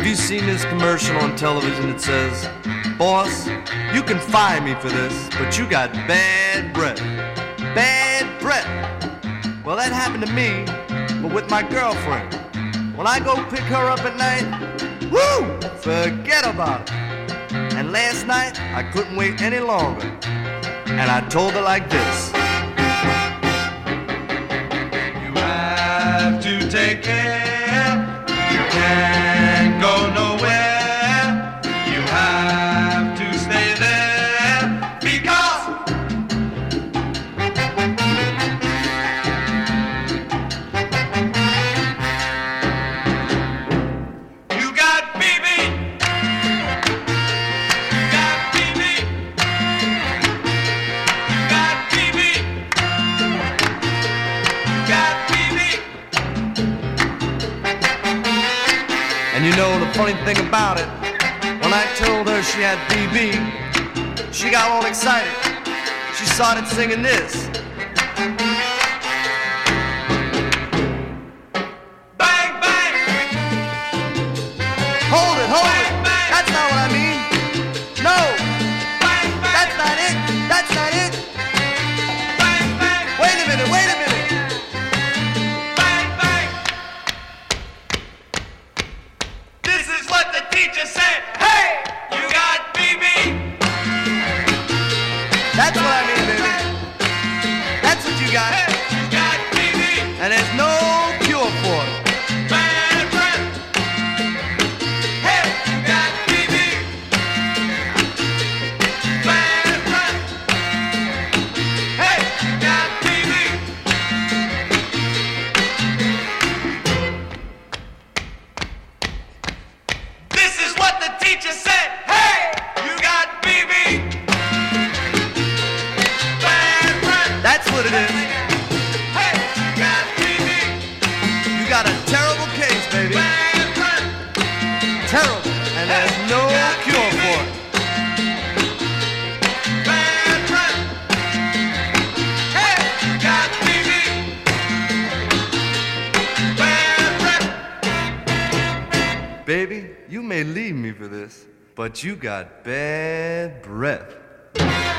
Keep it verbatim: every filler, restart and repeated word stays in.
Have you seen this commercial on television that says, "Boss, you can fire me for this, but you got bad breath. Bad breath." Well, that happened to me, but with my girlfriend. When I go pick her up at night, woo, forget about it. And last night, I couldn't wait any longer. And I told her like this. You have to take care. You can't go nowhere. You have to stay there because you got B B. You got B B. You got B B. You got B B. And you know the funny thing about it, when I told her she had B B, she got all excited. She started singing this. Bang, bang. Hold it, hold it. That's not what I mean. No. That's not it. That's not it. Wait a minute, wait a minute. This is what the teacher said. Hey, you got B B. That's what I mean, baby. That's what you got. Hey, you got B B. And there's no cure for it. Bad breath. Hey, you got B B. Bad breath. Hey, you got B B. This is what the teacher said. Hey, you got B B. Bad breath. That's what it is. Hey, you got B B. You got a terrible case, baby. Bad breath. Terrible. And there's no cure for it. Bad breath. Hey, you got B B. Bad breath. Baby, you may leave me for this, but you got bad breath.